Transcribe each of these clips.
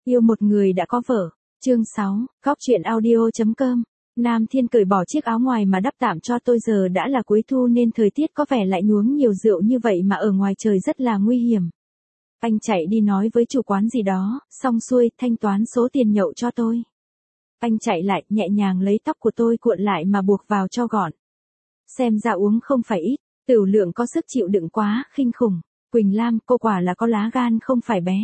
Yêu một người đã có vợ. Chương 6, Góc truyện audio.com. Nam Thiên cởi bỏ chiếc áo ngoài mà đắp tạm cho tôi, giờ đã là cuối thu nên thời tiết có vẻ lại nhuốm nhiều rượu như vậy mà ở ngoài trời rất là nguy hiểm. Anh chạy đi nói với chủ quán gì đó, xong xuôi, thanh toán số tiền nhậu cho tôi. Anh chạy lại, nhẹ nhàng lấy tóc của tôi cuộn lại mà buộc vào cho gọn. Xem ra uống không phải ít, tửu lượng có sức chịu đựng quá, khinh khủng. Quỳnh Lam, cô quả là có lá gan không phải bé.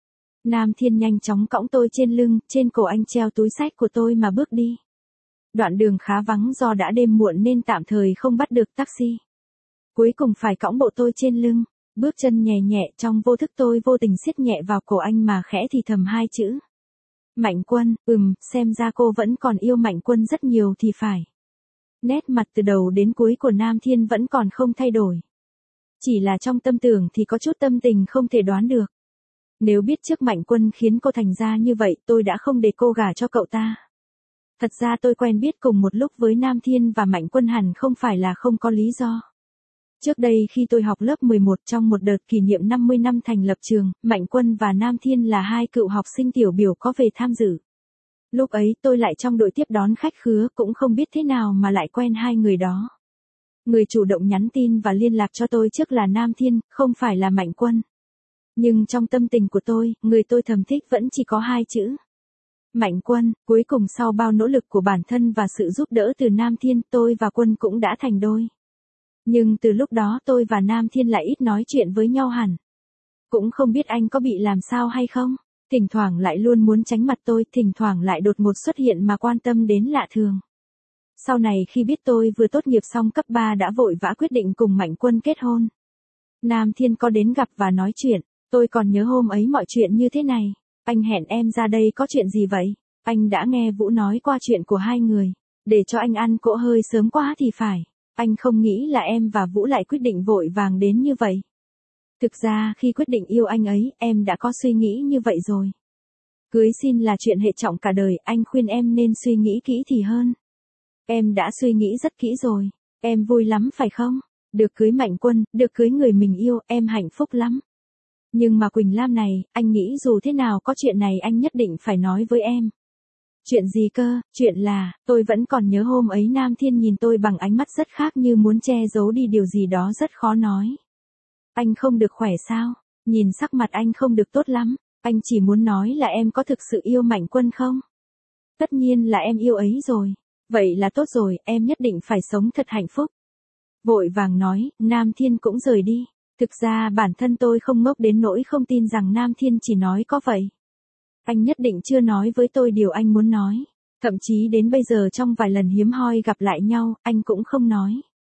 Nam Thiên nhanh chóng cõng tôi trên lưng, trên cổ anh treo túi xách của tôi mà bước đi. Đoạn đường khá vắng do đã đêm muộn nên tạm thời không bắt được taxi. Cuối cùng phải cõng bộ tôi trên lưng, bước chân nhẹ nhẹ, trong vô thức tôi vô tình siết nhẹ vào cổ anh mà khẽ thì thầm hai chữ. Mạnh Quân. Xem ra cô vẫn còn yêu Mạnh Quân rất nhiều thì phải. Nét mặt từ đầu đến cuối của Nam Thiên vẫn còn không thay đổi. Chỉ là trong tâm tưởng thì có chút tâm tình không thể đoán được. Nếu biết trước Mạnh Quân khiến cô thành ra như vậy, tôi đã không để cô gả cho cậu ta. Thật ra tôi quen biết cùng một lúc với Nam Thiên và Mạnh Quân hẳn không phải là không có lý do. Trước đây khi tôi học lớp 11 trong một đợt kỷ niệm 50 năm thành lập trường, Mạnh Quân và Nam Thiên là hai cựu học sinh tiểu biểu có về tham dự. Lúc ấy tôi lại trong đội tiếp đón khách khứa, cũng không biết thế nào mà lại quen hai người đó. Người chủ động nhắn tin và liên lạc cho tôi trước là Nam Thiên, không phải là Mạnh Quân. Nhưng trong tâm tình của tôi, người tôi thầm thích vẫn chỉ có hai chữ. Mạnh Quân. Cuối cùng sau bao nỗ lực của bản thân và sự giúp đỡ từ Nam Thiên, tôi và Quân cũng đã thành đôi. Nhưng từ lúc đó tôi và Nam Thiên lại ít nói chuyện với nhau hẳn. Cũng không biết anh có bị làm sao hay không. Thỉnh thoảng lại luôn muốn tránh mặt tôi, thỉnh thoảng lại đột ngột xuất hiện mà quan tâm đến lạ thường. Sau này khi biết tôi vừa tốt nghiệp xong cấp 3 đã vội vã quyết định cùng Mạnh Quân kết hôn. Nam Thiên có đến gặp và nói chuyện. Tôi còn nhớ hôm ấy mọi chuyện như thế này. Anh hẹn em ra đây có chuyện gì vậy? Anh đã nghe Vũ nói qua chuyện của hai người. Để cho anh ăn cỗ hơi sớm quá thì phải. Anh không nghĩ là em và Vũ lại quyết định vội vàng đến như vậy. Thực ra khi quyết định yêu anh ấy, em đã có suy nghĩ như vậy rồi. Cưới xin là chuyện hệ trọng cả đời, anh khuyên em nên suy nghĩ kỹ thì hơn. Em đã suy nghĩ rất kỹ rồi. Em vui lắm phải không? Được cưới Mạnh Quân, được cưới người mình yêu, em hạnh phúc lắm. Nhưng mà Quỳnh Lam này, anh nghĩ dù thế nào có chuyện này anh nhất định phải nói với em. Chuyện gì cơ? Chuyện là, tôi vẫn còn nhớ hôm ấy Nam Thiên nhìn tôi bằng ánh mắt rất khác, như muốn che giấu đi điều gì đó rất khó nói. Anh không được khỏe sao? Nhìn sắc mặt anh không được tốt lắm. Anh chỉ muốn nói là em có thực sự yêu Mạnh Quân không? Tất nhiên là em yêu ấy rồi. Vậy là tốt rồi, em nhất định phải sống thật hạnh phúc. Vội vàng nói, Nam Thiên cũng rời đi. Thực ra bản thân tôi không ngốc đến nỗi không tin rằng Nam Thiên chỉ nói có vậy. Anh nhất định chưa nói với tôi điều anh muốn nói. Thậm chí đến bây giờ trong vài lần hiếm hoi gặp lại nhau, anh cũng không nói.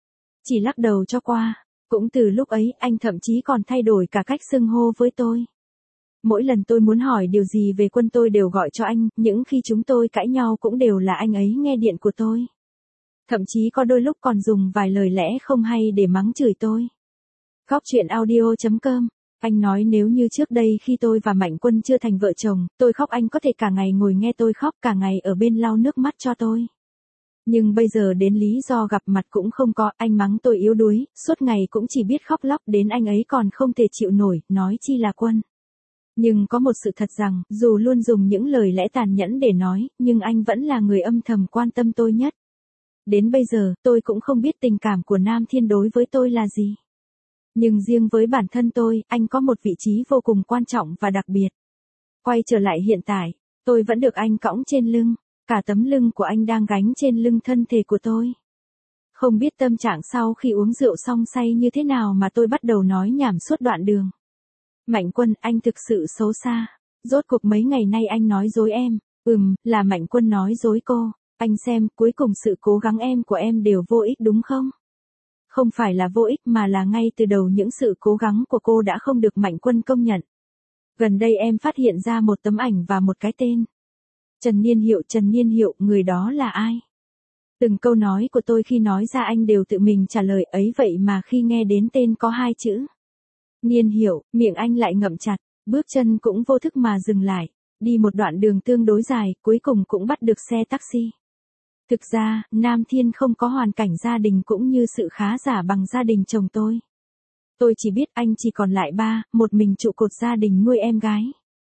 Chỉ lắc đầu cho qua. Cũng từ lúc ấy, anh thậm chí còn thay đổi cả cách xưng hô với tôi. Mỗi lần tôi muốn hỏi điều gì về Quân tôi đều gọi cho anh, những khi chúng tôi cãi nhau cũng đều là anh ấy nghe điện của tôi. Thậm chí có đôi lúc còn dùng vài lời lẽ không hay để mắng chửi tôi. Góc truyện audio.com. Anh nói nếu như trước đây khi tôi và Mạnh Quân chưa thành vợ chồng, tôi khóc anh có thể cả ngày ngồi nghe tôi khóc, cả ngày ở bên lau nước mắt cho tôi. Nhưng bây giờ đến lý do gặp mặt cũng không có, anh mắng tôi yếu đuối, suốt ngày cũng chỉ biết khóc lóc, đến anh ấy còn không thể chịu nổi, nói chi là Quân. Nhưng có một sự thật rằng, dù luôn dùng những lời lẽ tàn nhẫn để nói, nhưng anh vẫn là người âm thầm quan tâm tôi nhất. Đến bây giờ, tôi cũng không biết tình cảm của Nam Thiên đối với tôi là gì. Nhưng riêng với bản thân tôi, anh có một vị trí vô cùng quan trọng và đặc biệt. Quay trở lại hiện tại, tôi vẫn được anh cõng trên lưng, cả tấm lưng của anh đang gánh trên lưng thân thể của tôi. Không biết tâm trạng sau khi uống rượu xong say như thế nào mà tôi bắt đầu nói nhảm suốt đoạn đường. Mạnh Quân, anh thực sự xấu xa. Rốt cuộc mấy ngày nay anh nói dối em. Là Mạnh Quân nói dối cô. Anh xem, cuối cùng sự cố gắng em của em đều vô ích đúng không? Không phải là vô ích mà là ngay từ đầu những sự cố gắng của cô đã không được Mạnh Quân công nhận. Gần đây em phát hiện ra một tấm ảnh và một cái tên. Trần Niên Hiệu, người đó là ai? Từng câu nói của tôi khi nói ra anh đều tự mình trả lời ấy, vậy mà khi nghe đến tên có hai chữ Niên Hiệu, miệng anh lại ngậm chặt, bước chân cũng vô thức mà dừng lại, đi một đoạn đường tương đối dài, cuối cùng cũng bắt được xe taxi. Thực ra, Nam Thiên không có hoàn cảnh gia đình cũng như sự khá giả bằng gia đình chồng tôi. Tôi chỉ biết anh chỉ còn lại một mình trụ cột gia đình nuôi em gái.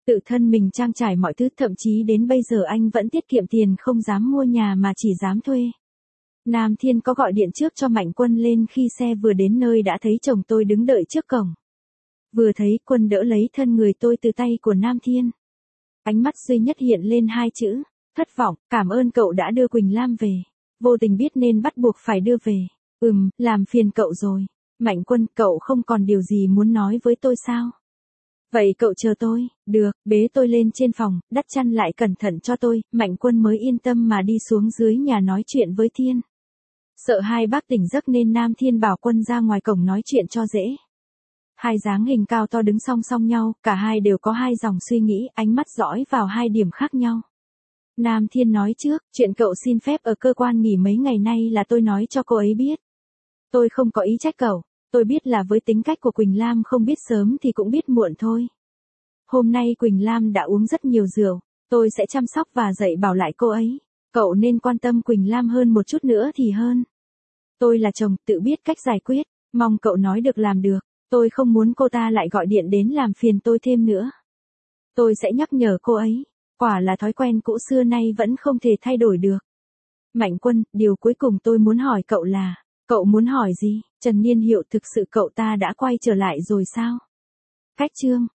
Tự thân mình trang trải mọi thứ, thậm chí đến bây giờ anh vẫn tiết kiệm tiền không dám mua nhà mà chỉ dám thuê. Nam Thiên có gọi điện trước cho Mạnh Quân lên, khi xe vừa đến nơi đã thấy chồng tôi đứng đợi trước cổng. Vừa thấy Quân đỡ lấy thân người tôi từ tay của Nam Thiên. Ánh mắt duy nhất hiện lên hai chữ, thất vọng. Cảm ơn cậu đã đưa Quỳnh Lam về. Vô tình biết nên bắt buộc phải đưa về. Làm phiền cậu rồi. Mạnh Quân, cậu không còn điều gì muốn nói với tôi sao? Vậy cậu chờ tôi. Được, bế tôi lên trên phòng, đắp chăn lại cẩn thận cho tôi. Mạnh Quân mới yên tâm mà đi xuống dưới nhà nói chuyện với Thiên. Sợ hai bác tỉnh giấc nên Nam Thiên bảo Quân ra ngoài cổng nói chuyện cho dễ. Hai dáng hình cao to đứng song song nhau, cả hai đều có hai dòng suy nghĩ, ánh mắt dõi vào hai điểm khác nhau. Nam Thiên nói trước, chuyện cậu xin phép ở cơ quan nghỉ mấy ngày nay là tôi nói cho cô ấy biết. Tôi không có ý trách cậu, tôi biết là với tính cách của Quỳnh Lam không biết sớm thì cũng biết muộn thôi. Hôm nay Quỳnh Lam đã uống rất nhiều rượu, tôi sẽ chăm sóc và dạy bảo lại cô ấy. Cậu nên quan tâm Quỳnh Lam hơn một chút nữa thì hơn. Tôi là chồng, tự biết cách giải quyết, mong cậu nói được làm được. Tôi không muốn cô ta lại gọi điện đến làm phiền tôi thêm nữa. Tôi sẽ nhắc nhở cô ấy. Quả là thói quen cũ xưa nay vẫn không thể thay đổi được. Mạnh Quân, điều cuối cùng tôi muốn hỏi cậu là, cậu muốn hỏi gì? Trần Niên Hiệu, thực sự cậu ta đã quay trở lại rồi sao? Cách chương